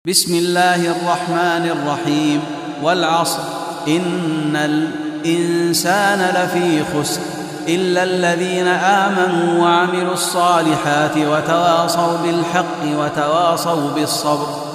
بسم الله الرحمن الرحيم. والعصر إن الإنسان لفي خسر إلا الذين آمنوا وعملوا الصالحات وتواصوا بالحق وتواصوا بالصبر.